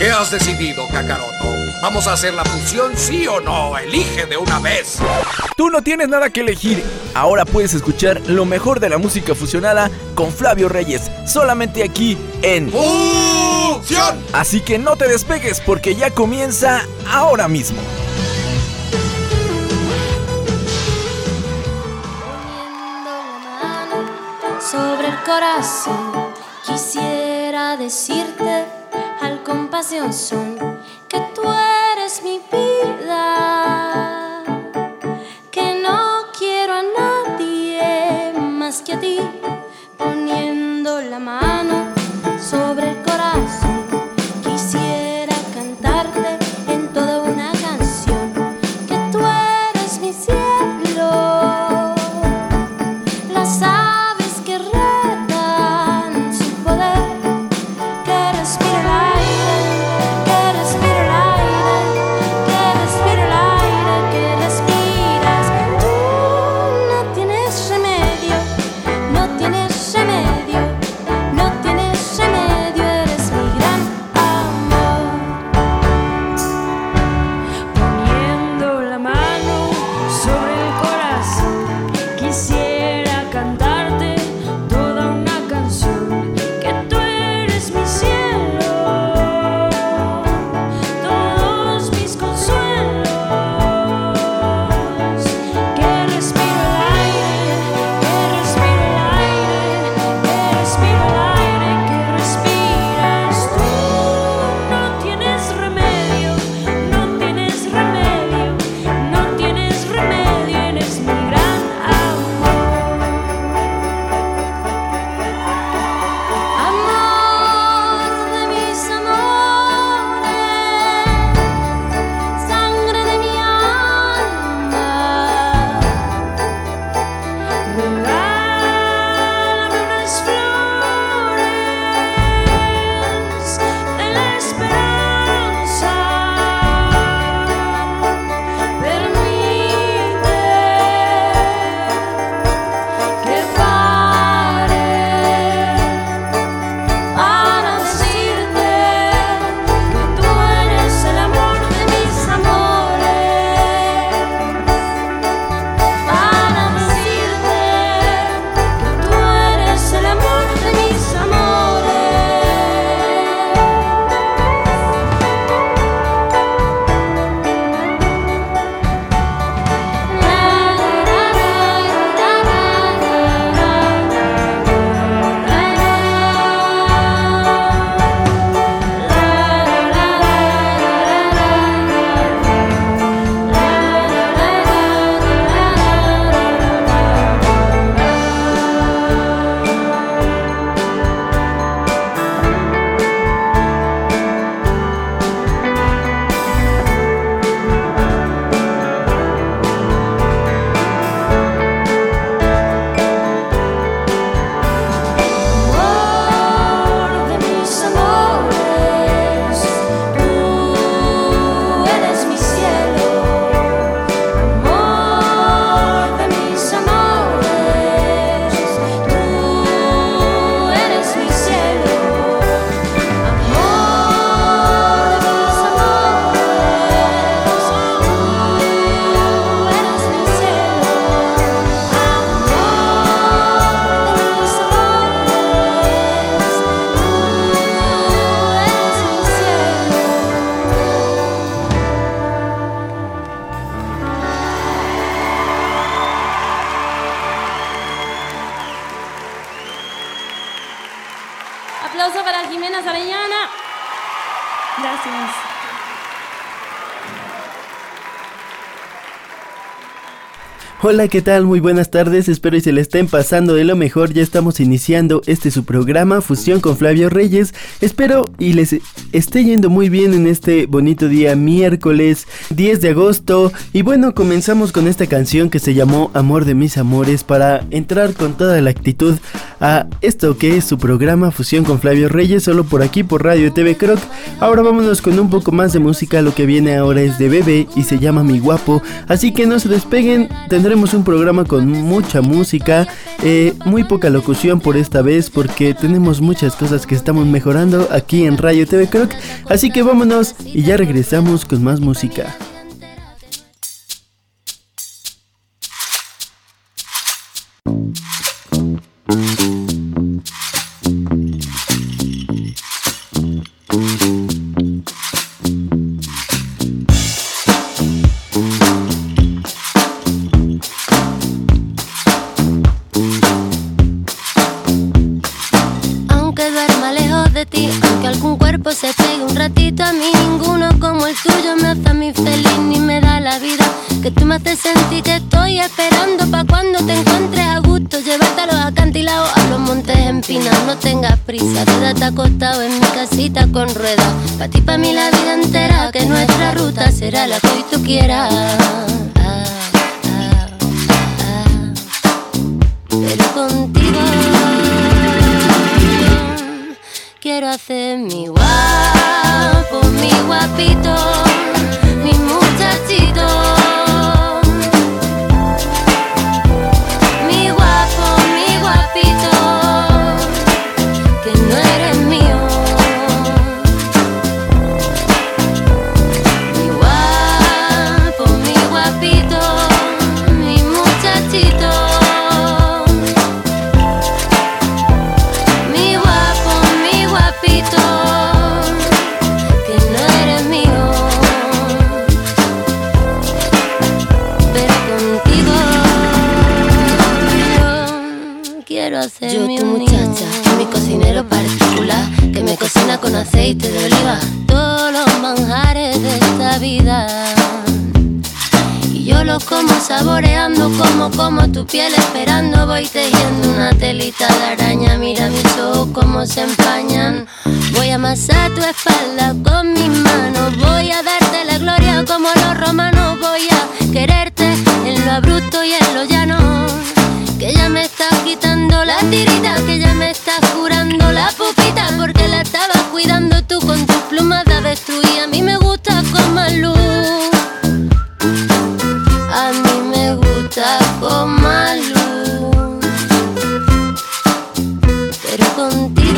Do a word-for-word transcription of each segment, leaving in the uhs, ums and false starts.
¿Qué has decidido, Kakaroto? ¿Vamos a hacer la fusión, sí o no? Elige de una vez. Tú no tienes nada que elegir. Ahora puedes escuchar lo mejor de la música fusionada con Flavio Reyes, solamente aquí en ¡Fusión! Así que no te despegues porque ya comienza ahora mismo. Sobre el corazón quisiera decirte al compás de un son que tú eres mi vida, que no quiero a nadie más que a ti. Poniendo la mano sobre el corazón quisiera cantarte en toda una canción que tú eres mi cielo. Las aves que retan su poder, que respira el aire, que respira el aire, que respira el aire, que respiras. Tú no tienes remedio, no tienes remedio, no tienes remedio, eres mi gran amor. Poniendo la mano sobre el corazón quisiera cantarte toda una canción que tú eres mi cielo, todos mis consuelos, que respiro el aire, que respiro el aire, que respiro el aire, que respiras. Tú no tienes remedio, no tienes remedio, no tienes remedio, eres mi gran amor. Amor de mis amores, sangre de mi alma, regálame unas flores de la esperanza. Permite que pare para decirte que tú eres el amor de mis amores, para decirte que tú eres el amor de mis amores. Amor de mis amores, tú eres mi cielo. Amor de mis amores, tú eres mi cielo. Amor de mis amores, tú eres mi cielo. Amor de mis Aplauso para Jimena Sarellana. Gracias. Hola, ¿qué tal? Muy buenas tardes, espero y se le estén pasando de lo mejor. Ya estamos iniciando este su programa Fusión con Flavio Reyes. Espero y les esté yendo muy bien en este bonito día miércoles diez de agosto. Y bueno, comenzamos con esta canción que se llamó Amor de mis amores para entrar con toda la actitud a esto que es su programa Fusión con Flavio Reyes, solo por aquí por Radio T V Croc. Ahora vámonos con un poco más de música. Lo que viene ahora es de Bebe y se llama Mi Guapo, así que no se despeguen, tendremos un programa con mucha música, eh, muy poca locución por esta vez porque tenemos muchas cosas que estamos mejorando aquí en Radio T V Croc, así que vámonos y ya regresamos con más música. Se pegue un ratito, a mí ninguno como el tuyo me hace a mí feliz ni me da la vida. Que tú me haces sentir que estoy esperando pa' cuando te encuentres a gusto, llevarte a los acantilados, a los montes empinados. No tengas prisa, quédate acostado en mi casita con ruedas. Pa' ti, pa' mí la vida entera, que nuestra ruta será la que hoy tú quieras. Ah, ah, ah. Pero contigo quiero hacer mi guapo, mi guapito, mi muchachito. Mi guapo, mi guapito, que no eres mío. Mi guapo, mi guapito, mi muchachito. Que no eres mío, pero contigo yo quiero hacerme un niño. Yo, tu muchacha, mi cocinero particular, que me cocina con aceite de oliva todos los manjares de esta vida. Y yo los como saboreando, como como tu piel esperando. Voy tejiendo una telita de araña, mira mis ojos como se empañan. Voy a amasar tu espalda con mis manos, voy a darte la gloria como los romanos. Voy a quererte en lo abrupto y en lo llano. Que ya me estás quitando la tirita, que ya me estás curando la pupita, porque la estabas cuidando tú con tus plumas de avestruz. Y a mí me gusta con más luz, a mí me gusta con más luz, pero contigo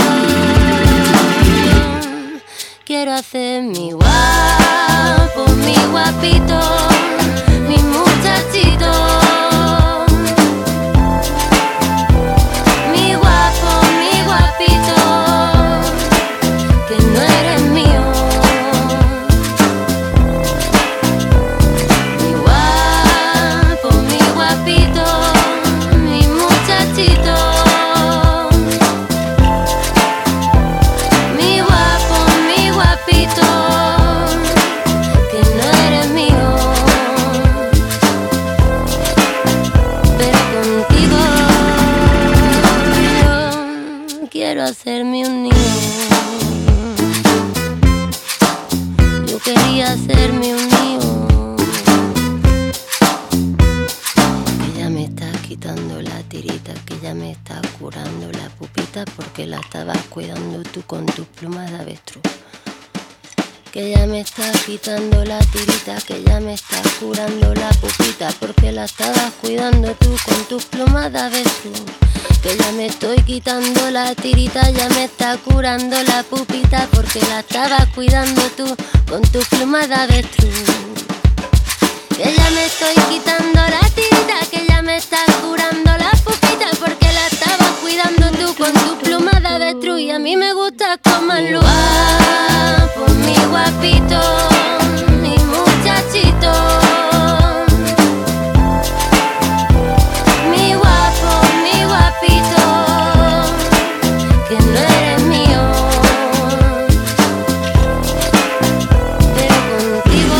quiero hacer mi guapo, mi guapito, mi muchachito. Mi guapo, mi guapito, que no eres mío. Mi guapo, mi guapito, mi muchachito. Mi guapo, mi guapito, que no eres mío, pero contigo yo quiero hacerme un niño. Yo quería hacerme un niño, que ya me está quitando la tirita, que ya me está curando la pupita, porque la estabas cuidando tú con tus plumas de avestruz. Que ya me está quitando la tirita, que ya me está curando la pupita, porque la estabas cuidando tú con tus plumas de avestruz. Que ya me estoy quitando la tirita, ya me está curando la pupita, porque la estabas cuidando tú con tus plumas de avestruz. Que ya me estoy quitando la tirita, que ya me está curando la pupita, porque la estabas cuidando tú con tus plumas de avestruz. Y a mí me gusta con más luz. Guapo, mi guapito, mi muchachito. Mi guapo, mi guapito, que no eres mío, pero contigo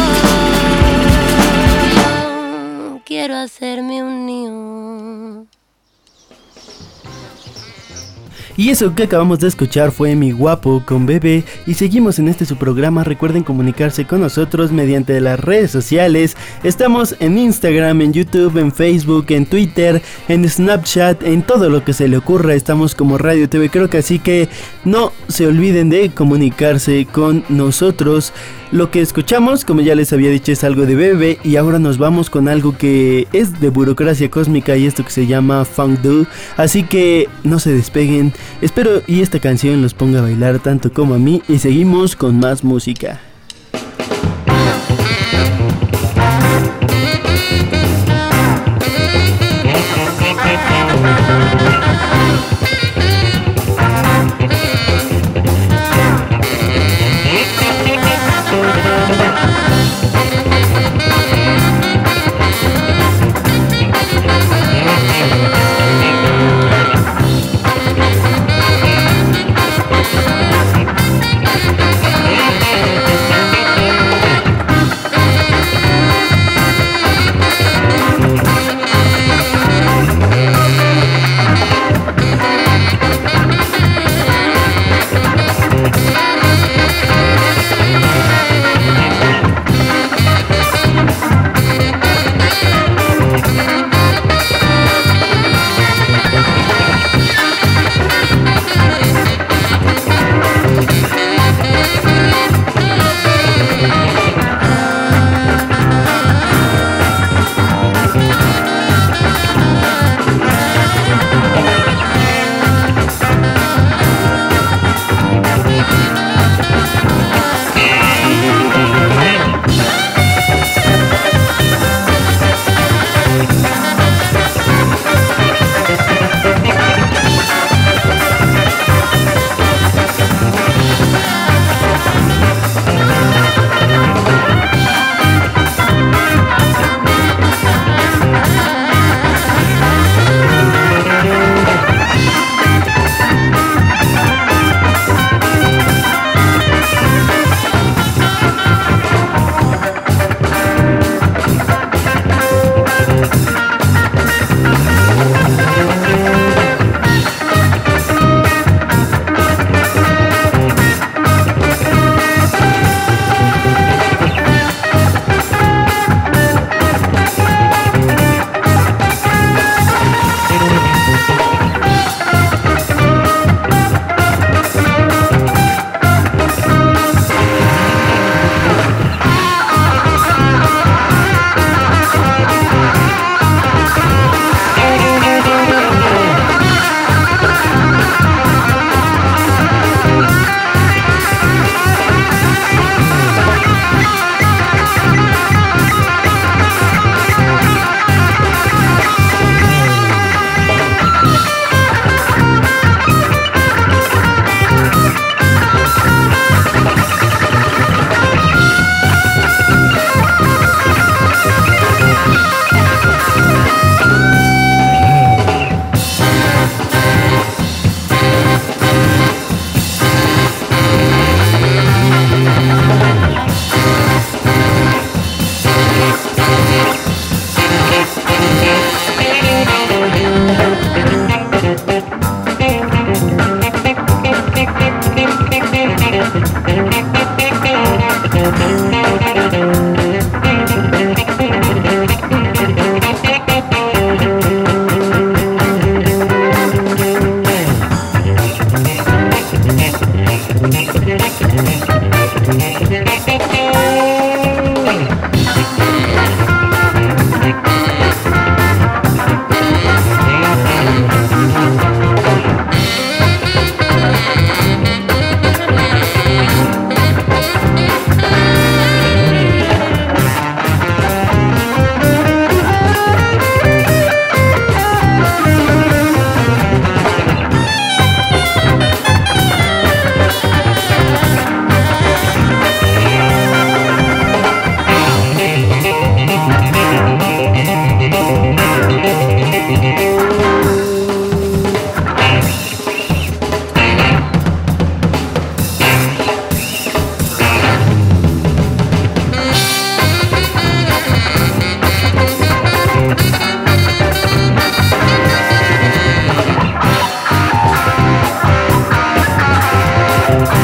yo quiero hacerme un niño. Y eso que acabamos de escuchar fue Mi Guapo con Bebé. Y seguimos en este su programa. Recuerden comunicarse con nosotros mediante las redes sociales. Estamos en Instagram, en YouTube, en Facebook, en Twitter, en Snapchat, en todo lo que se le ocurra. Estamos como Radio T V Croc, así que no se olviden de comunicarse con nosotros. Lo que escuchamos, como ya les había dicho, es algo de Bebé. Y ahora nos vamos con algo que es de Burocracia Cósmica, y esto que se llama Funk Do. Así que no se despeguen. Espero y esta canción los ponga a bailar tanto como a mí. Y seguimos con más música.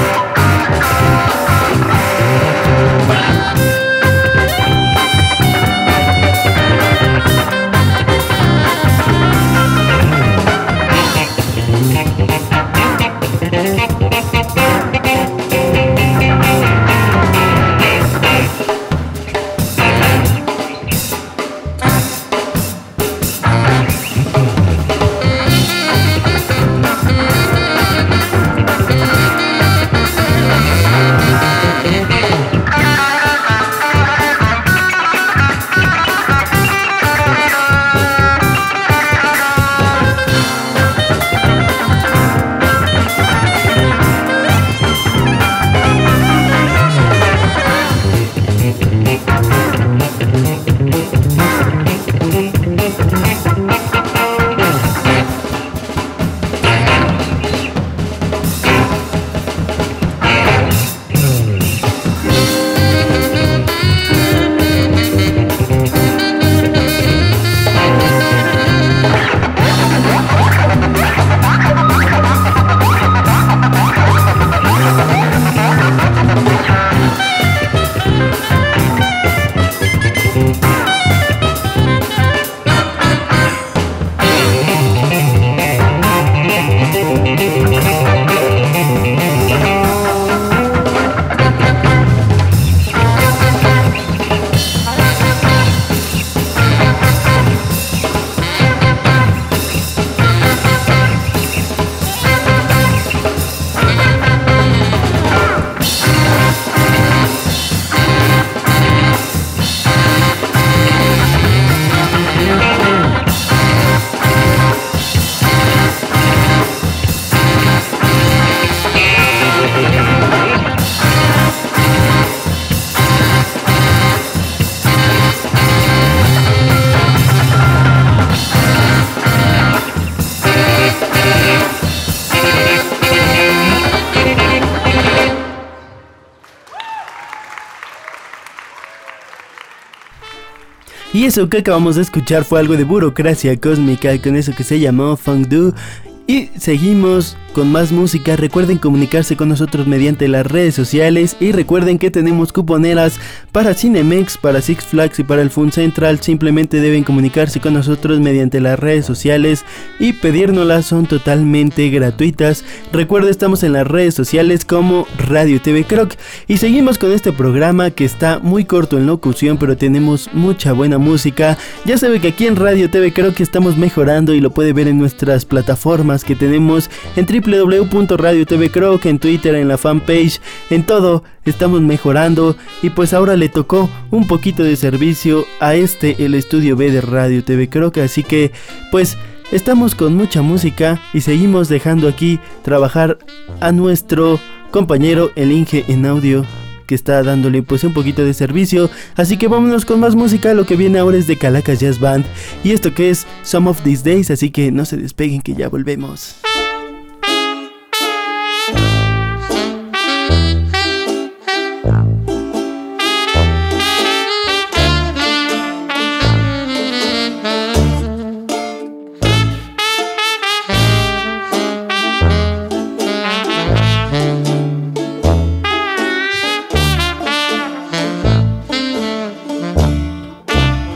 Y eso que acabamos de escuchar fue algo de burocracia cósmica con eso que se llamó Funk Do. Y seguimos con más música. Recuerden comunicarse con nosotros mediante las redes sociales. Y recuerden que tenemos cuponeras para Cinemex, para Six Flags y para el Fun Central. Simplemente deben comunicarse con nosotros mediante las redes sociales y pedírnoslas, son totalmente gratuitas. Recuerden, estamos en las redes sociales como Radio T V Croc. Y seguimos con este programa que está muy corto en locución, pero tenemos mucha buena música. Ya sabe que aquí en Radio T V Croc estamos mejorando y lo puede ver en nuestras plataformas que tenemos en doble u doble u doble u punto radio t v croc, en Twitter, en la fanpage, en todo estamos mejorando. Y pues ahora le tocó un poquito de servicio a este, el estudio B de Radio T V Croc, así que pues estamos con mucha música y seguimos dejando aquí trabajar a nuestro compañero el Inge en audio, que está dándole pues un poquito de servicio. Así que vámonos con más música. Lo que viene ahora es de Calacas Jazz Band y esto que es Some of These Days, así que no se despeguen que ya volvemos.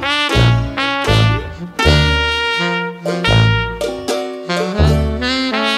Thank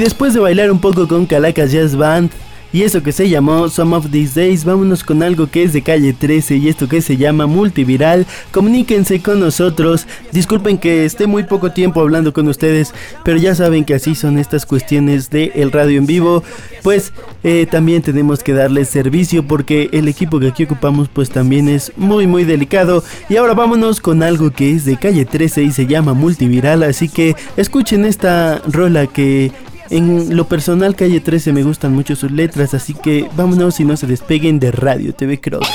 después de bailar un poco con Calacas Jazz Band y eso que se llamó Some of These Days, vámonos con algo que es de Calle trece y esto que se llama Multiviral. Comuníquense con nosotros. Disculpen que esté muy poco tiempo hablando con ustedes, pero ya saben que así son estas cuestiones de el radio en vivo. Pues eh, también tenemos que darles servicio porque el equipo que aquí ocupamos pues también es muy muy delicado. Y ahora vámonos con algo que es de Calle trece y se llama Multiviral. Así que escuchen esta rola que... En lo personal, Calle trece me gustan mucho sus letras, así que vámonos y no se despeguen de Radio T V Cross.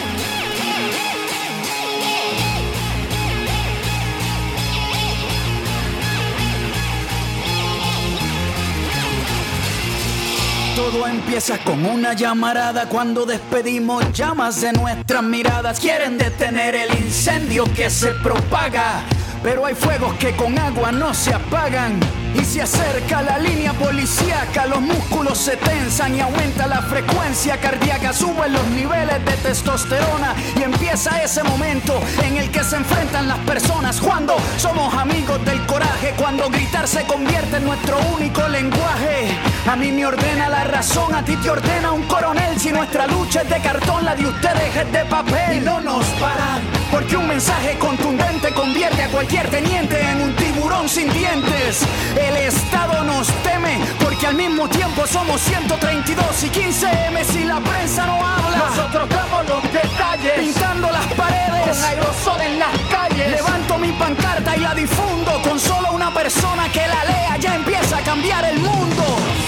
Todo empieza con una llamarada cuando despedimos llamas de nuestras miradas. Quieren detener el incendio que se propaga, pero hay fuegos que con agua no se apagan. Y se acerca la línea policíaca, los músculos se tensan y aumenta la frecuencia cardíaca, suben los niveles de testosterona y empieza ese momento en el que se enfrentan las personas. Cuando somos amigos del coraje, cuando gritar se convierte en nuestro único lenguaje. A mí me ordena la razón, a ti te ordena un coronel. Si nuestra lucha es de cartón, la de ustedes es de papel. Y no nos paran, porque un mensaje contundente convierte a cualquier teniente en un tiburón sin dientes. El Estado nos teme, porque al mismo tiempo somos ciento treinta y dos y quince eme si la prensa no habla. Nosotros damos los detalles, pintando las paredes con aerosol en las calles. Levanto mi pancarta y la difundo, con solo una persona que la lea ya empieza a cambiar el mundo.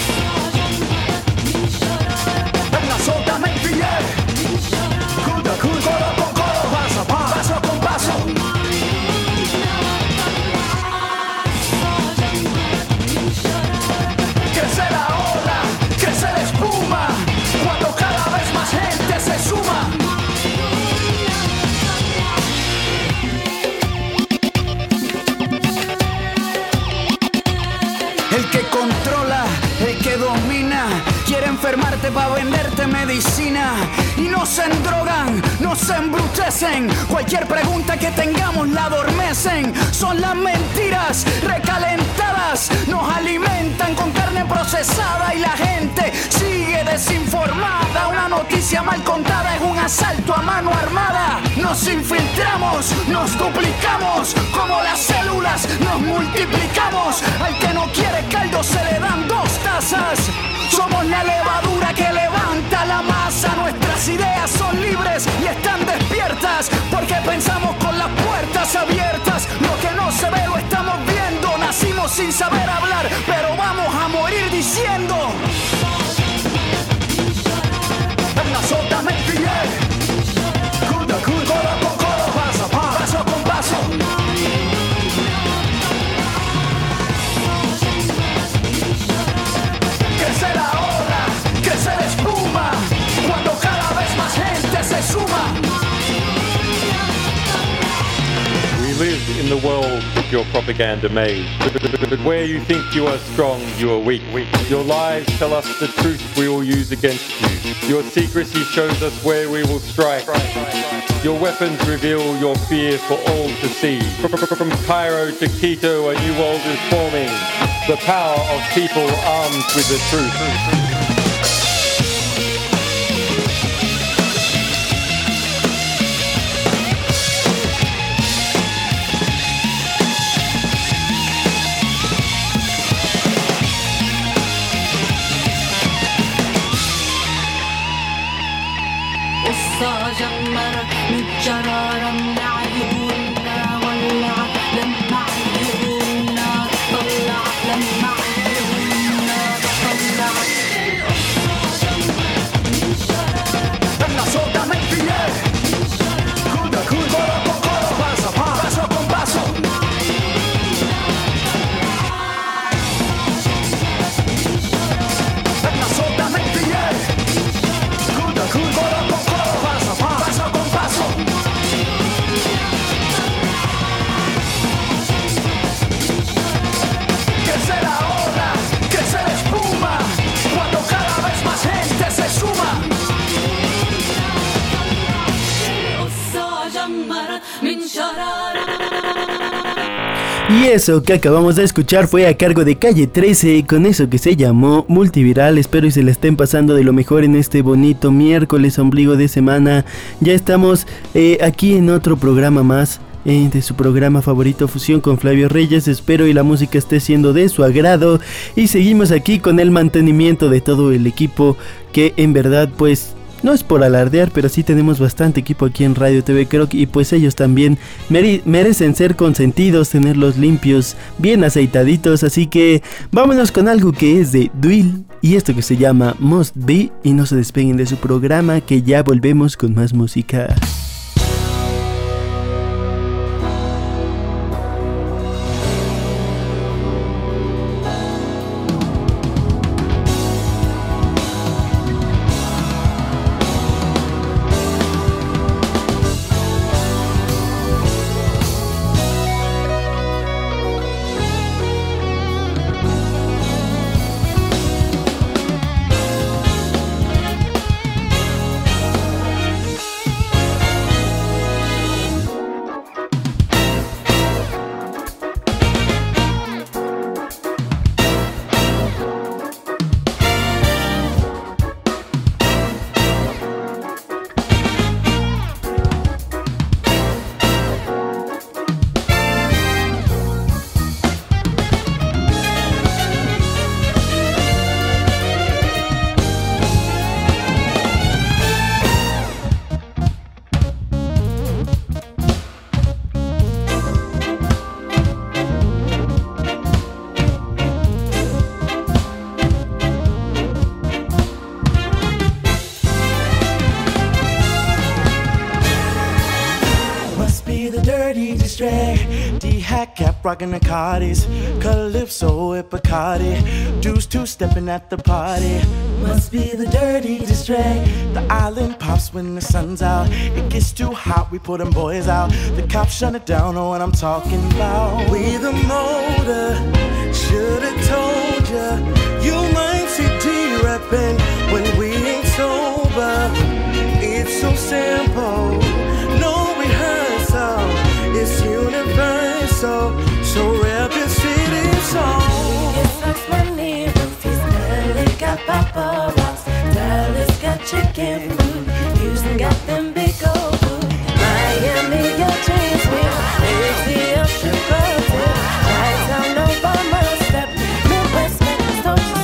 Absolutamente bien. Codo con codo, paso a paso, paso con paso. Crece la ola, crece la espuma, cuando cada vez más gente se suma. El que controla, el que domina, quiere enfermarte para venderte medicina. Y nos endrogan, nos embrutecen, cualquier pregunta que tengamos la adormecen. Son las mentiras recalentadas, nos alimentan con carne procesada y la gente sigue desinformada. Una noticia mal contada es un asalto a mano armada. Nos infiltramos, nos duplicamos, como las células nos multiplicamos. Al que no quiere caldo se le dan dos tazas. Somos la levadura que levanta la masa. Nuestras ideas son libres y están despiertas, porque pensamos con las puertas abiertas. Lo que no se ve lo estamos viendo. Nacimos sin saber hablar, pero vamos a morir diciendo. Absolutamente bien. Codo con codo, paso a paso, paso con paso. Crece la ola, crece la espuma, cuando cada vez más gente se suma. We live in the world that your propaganda made. But where you think you are strong, you are weak. Your lies tell us the truth we will use against you. Your secrecy shows us where we will strike. Your weapons reveal your fear for all to see. From Cairo to Quito, a new world is forming. The power of people armed with the truth. جمرت متجرارا لعيوننا ولع لما عيوننا طلع لما عيوننا طلع Absolutamente bien. Codo con codo, paso a paso, paso con paso. Absolutamente bien. Codo con codo, paso a paso, paso con paso. Crece la ola, crece la espuma, cuando cada vez más gente se suma. Y eso que acabamos de escuchar fue a cargo de Calle trece, con eso que se llamó Multiviral. Espero y se la estén pasando de lo mejor en este bonito miércoles, ombligo de semana. Ya estamos eh, aquí en otro programa más eh, de su programa favorito, Fusión con Flavio Reyes. Espero y la música esté siendo de su agrado. Y seguimos aquí con el mantenimiento de todo el equipo, que en verdad pues... no es por alardear, pero sí tenemos bastante equipo aquí en Radio T V Croc, y pues ellos también mere- merecen ser consentidos, tenerlos limpios, bien aceitaditos. Así que vámonos con algo que es de Dwell y esto que se llama Must Be, y no se despeguen de su programa, que ya volvemos con más música. D-hat rockin' the Cardis, Calypso at Bacardi, Deuce two stepping at the party. Must be the dirty distray. The island pops when the sun's out. It gets too hot, we put them boys out. The cops shut it down, know what I'm talking about. We the motor, should've told ya. You might see D-rapping when we ain't sober. It's so simple, no rehearsal. It's universal, so rap your city song. It sucks money, Rufy's Nelly got Papa Rocks, Dallas got chicken food, Houston got them big old food, Miami got cheese wheel, A T L Chicago, Chi-Town, Obama step, Midwest Memphis, don't you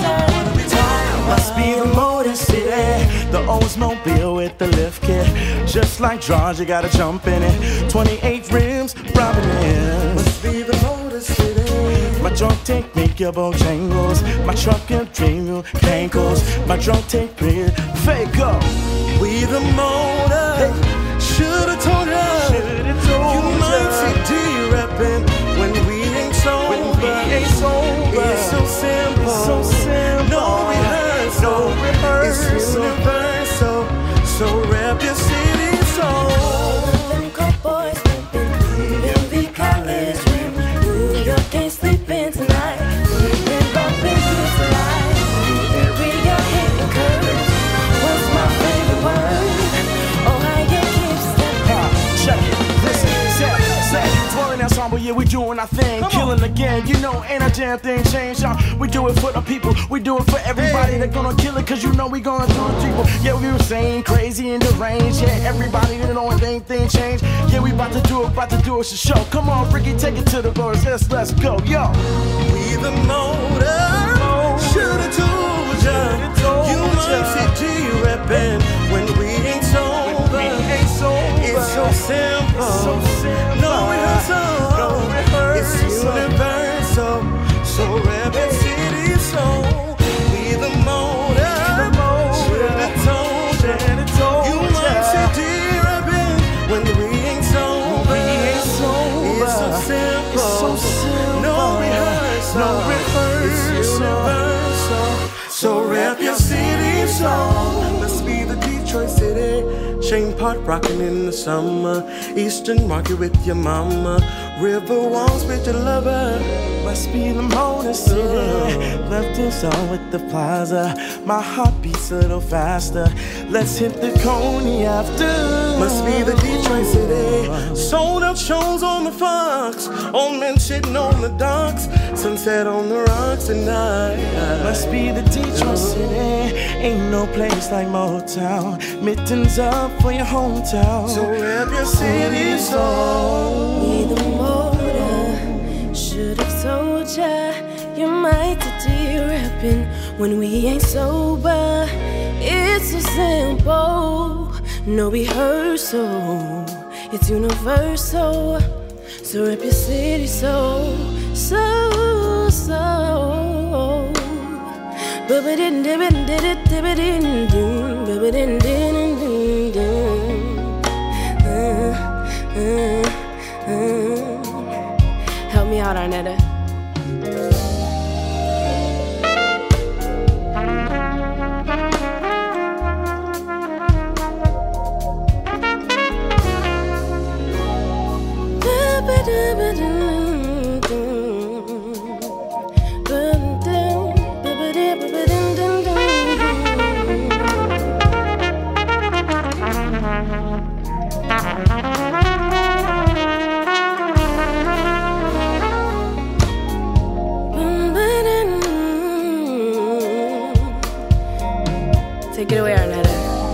say? Must be the Motor City, the Oldsmobile with the lift kit. Just like George, you gotta jump in it. twenty-eight rims, robbing it. Must be the Motor City. My drunk take me your Bojangles. My truck can dream you cankles. My drunk take me fake up. We the motor. Hey. Should've told ya. Should've told you ya. Might see D-rapping when we ain't sober. When we ain't sober. It's so simple. It's so simple. No rehearsal. No rehearsal. It's universal. So rap your city song. Them cowboys pimpin', M V college rim. New York ain't sleeping tonight. We've been bumping through tonight. Area hitting curves. What's my favorite word? Ohio keeps stepping. Check it, listen, set, set. Twirling ensemble, yeah, we doing our thing. Killing again, you know, ain't a damn thing changed, y'all. We do it for the people, we do it for everybody. Hey. They're gonna kill it, cause you know we gonna do it, people. Yeah, we were saying crazy in the range. Yeah, everybody that know anything changed. Yeah, we about to do it, about to do it, it's a show. Come on, Ricky, take it to the chorus, let's, let's go, yo. We the motor, should've told ya. You might see G-rapping when we ain't sober. It's so simple, it's so simple. No rehearsal, no rehearsal. It's universal, so rap and city song. We the motor, should've told ya. You might see D-rapping when we ain't sober. It's so simple, it's so simple. No rehearsal, no rehearsal. It's universal, so rap your city song. Let's be the Detroit City. Shane Park rocking in the summer. Eastern Market with your mama. River walls with your lover. Must be the Motor City. Left is on with the plaza. My heart beats a little faster. Let's hit the Coney after. Must be the Detroit City. Sold out shows on the Fox. Old men sitting on the docks. Sunset on the rocks at night. Must be the Detroit City. Ain't no place like Motown. Mittens up for your hometown. So rep your city song. Need the motor. Should've told ya you might do rapping when we ain't sober. It's so simple. No rehearsal. It's universal. So rep your city so, so, so. Ba-ba-din, dibba-din, dibba-din, dibba-din, ba-ba-din, din, din, din. Uh, uh, uh. Help me out, Arnetta. Take it away, Arnetta.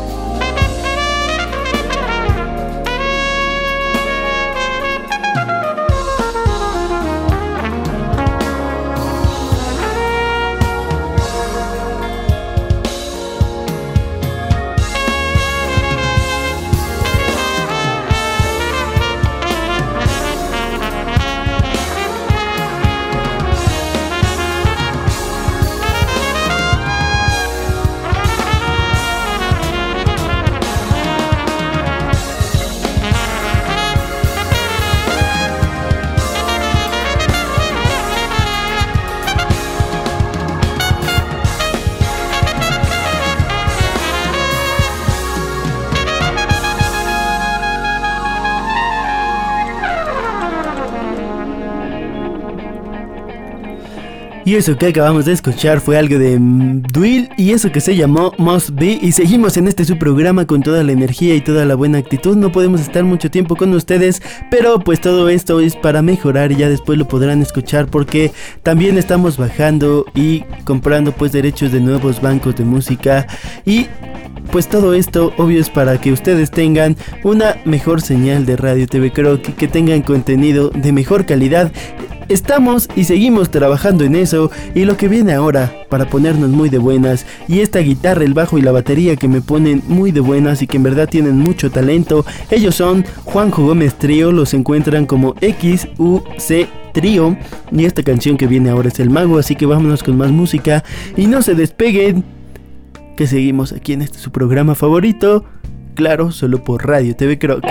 Y eso que acabamos de escuchar fue algo de Dwell y eso que se llamó Must Be. Y seguimos en este su programa con toda la energía y toda la buena actitud. No podemos estar mucho tiempo con ustedes, pero pues todo esto es para mejorar y ya después lo podrán escuchar, porque también estamos bajando y comprando pues derechos de nuevos bancos de música. Y pues todo esto obvio es para que ustedes tengan una mejor señal de Radio T V Croc, que tengan contenido de mejor calidad. Estamos y seguimos trabajando en eso, y lo que viene ahora para ponernos muy de buenas, y esta guitarra, el bajo y la batería que me ponen muy de buenas y que en verdad tienen mucho talento, ellos son Juanjo Gómez Trío, los encuentran como X U C Trío, y esta canción que viene ahora es El Mago, así que vámonos con más música y no se despeguen, que seguimos aquí en este su programa favorito, claro, solo por Radio T V Croc.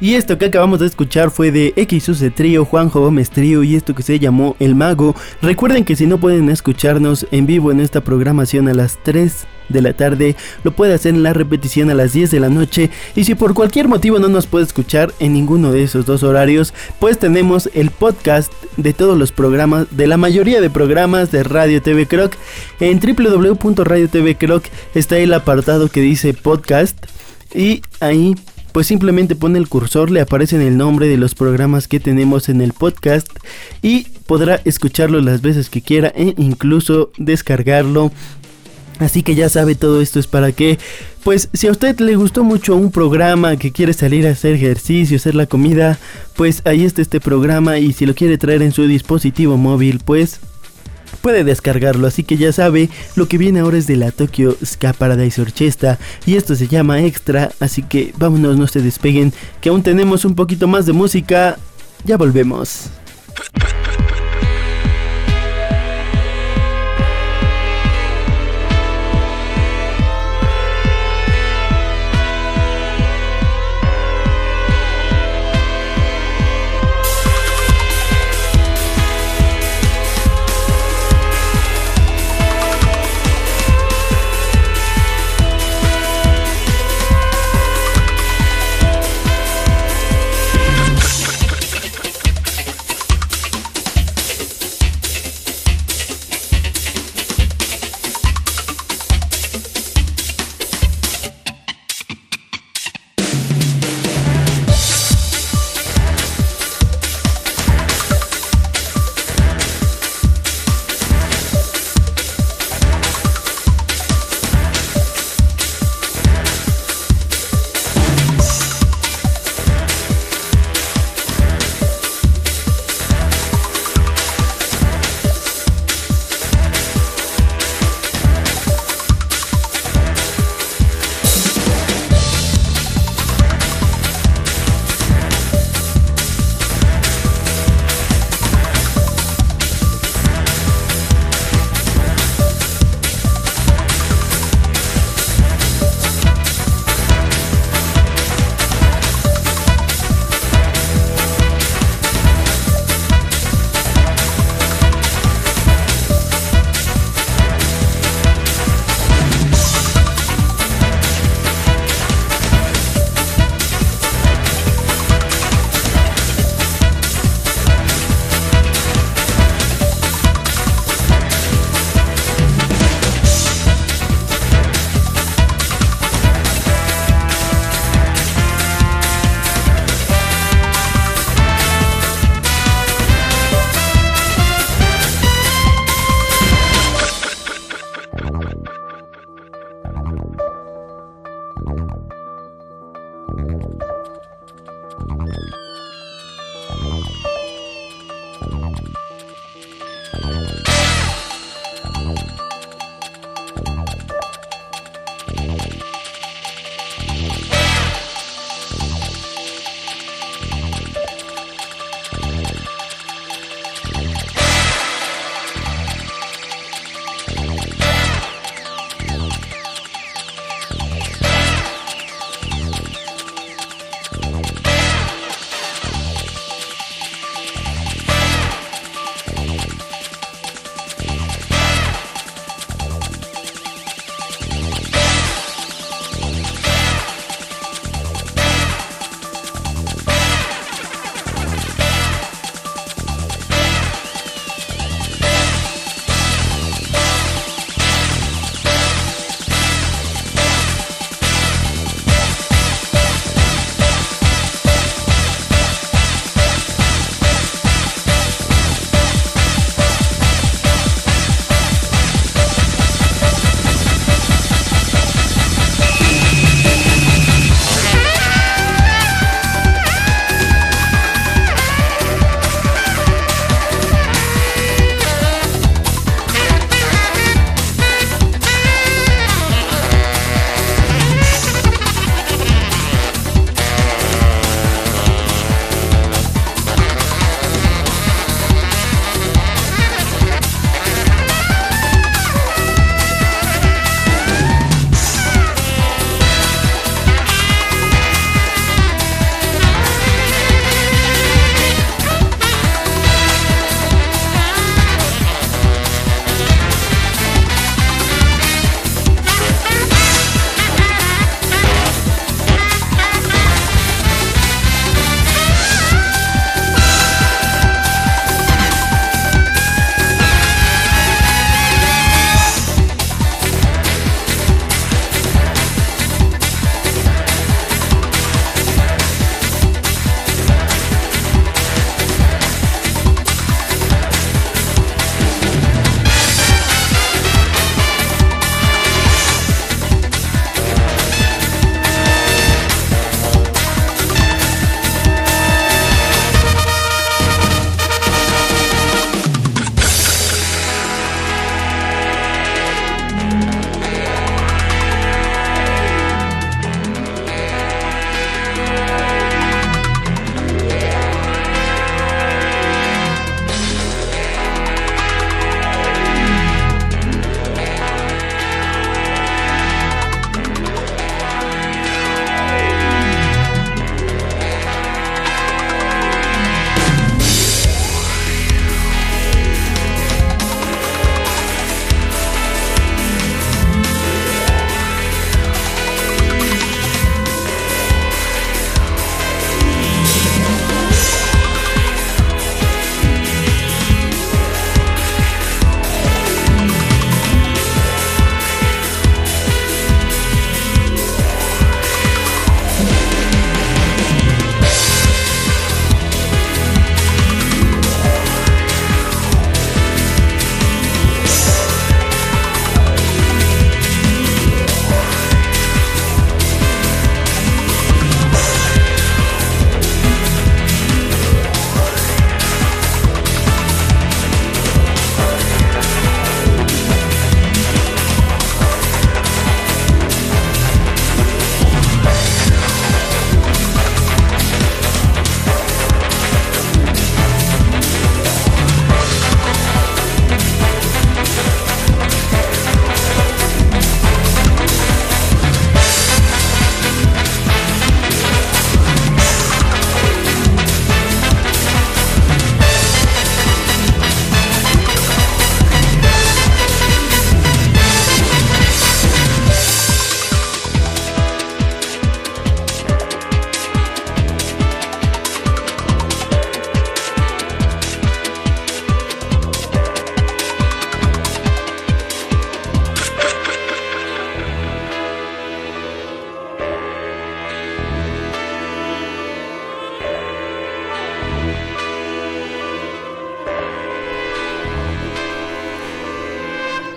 Y esto que acabamos de escuchar fue de X U C Trío, Juanjo Gómez Trío, y esto que se llamó El Mago. Recuerden que si no pueden escucharnos en vivo en esta programación a las tres de la tarde, lo puede hacer en la repetición a las diez de la noche. Y si por cualquier motivo no nos puede escuchar en ninguno de esos dos horarios, pues tenemos el podcast de todos los programas, de la mayoría de programas de Radio T V Croc. En w w w punto radio t v croc está el apartado que dice podcast, y ahí pues simplemente pone el cursor, le aparece en el nombre de los programas que tenemos en el podcast y podrá escucharlo las veces que quiera e incluso descargarlo. Así que ya sabe, todo esto es para que, pues si a usted le gustó mucho un programa, que quiere salir a hacer ejercicio, hacer la comida, pues ahí está este programa, y si lo quiere traer en su dispositivo móvil, pues puede descargarlo. Así que ya sabe, lo que viene ahora es de la Tokyo Ska Paradise Orchestra, y esto se llama Extra. Así que vámonos, no se despeguen, que aún tenemos un poquito más de música. Ya volvemos.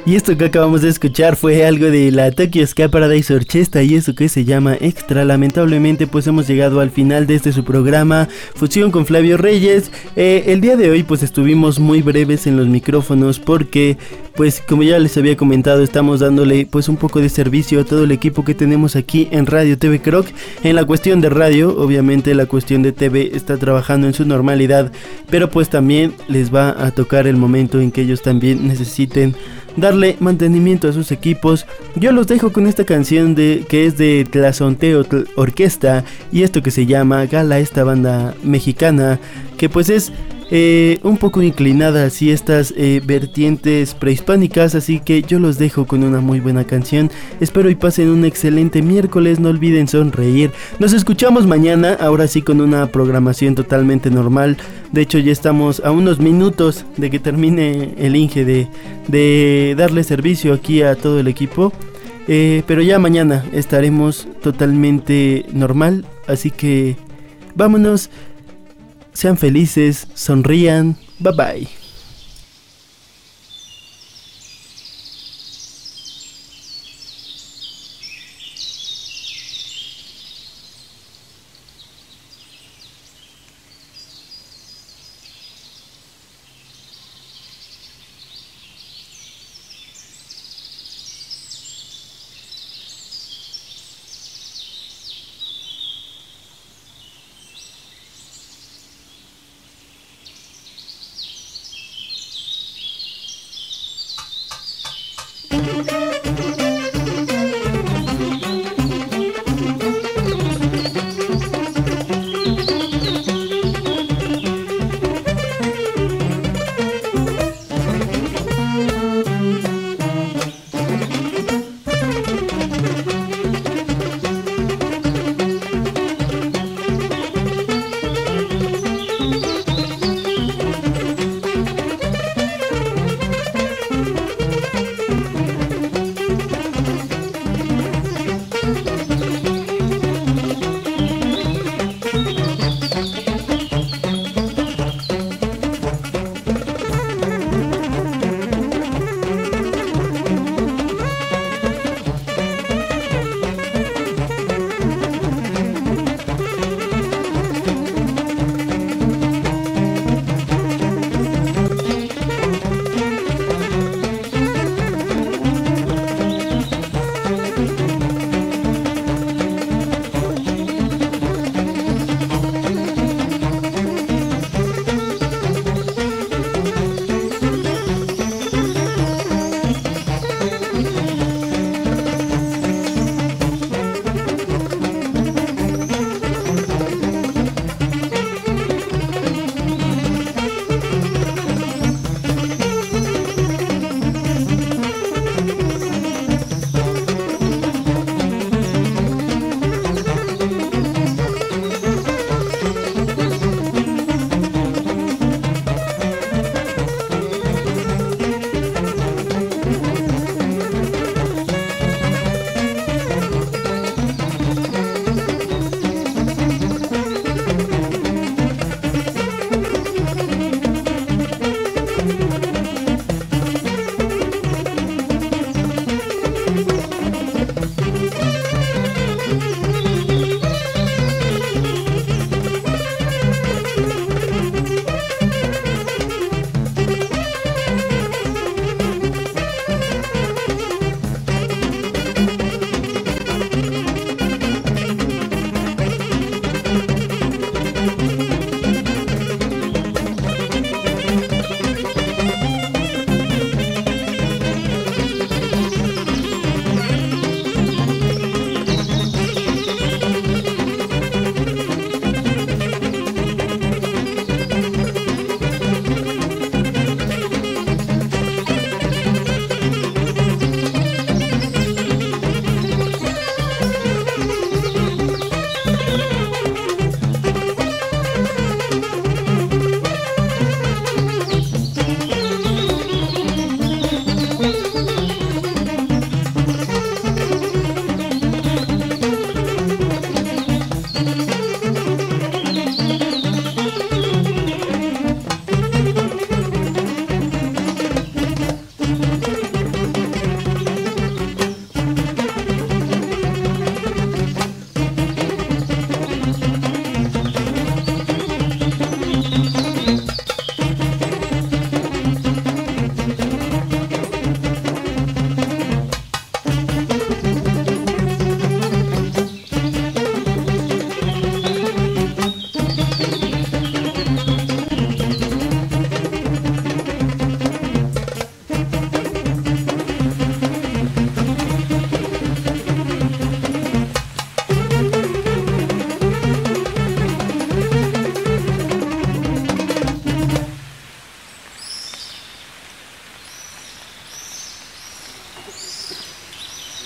Y esto que acabamos de escuchar fue algo de la Tokyo Ska Paradise Orchestra y eso que se llama Extra. Lamentablemente pues hemos llegado al final de este su programa Fusión con Flavio Reyes. eh, El día de hoy pues estuvimos muy breves en los micrófonos porque pues como ya les había comentado estamos dándole pues un poco de servicio a todo el equipo que tenemos aquí en Radio T V Croc. En la cuestión de radio, obviamente la cuestión de T V está trabajando en su normalidad, pero pues también les va a tocar el momento en que ellos también necesiten darle mantenimiento a sus equipos. Yo los dejo con esta canción de que es de Tlazonteotl Orquesta y esto que se llama Gala, esta banda mexicana que pues es eh, un poco inclinada hacia estas eh, vertientes prehispánicas, así que yo los dejo con una muy buena canción. Espero y pasen un excelente miércoles, no olviden sonreír. Nos escuchamos mañana, ahora sí con una programación totalmente normal. De hecho ya estamos a unos minutos de que termine el Inge de, de darle servicio aquí a todo el equipo. Eh, pero ya mañana estaremos totalmente normal, así que vámonos. Sean felices, sonrían, bye bye.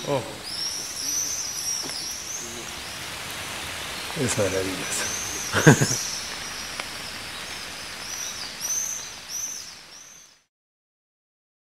Oh. Esa era la vida.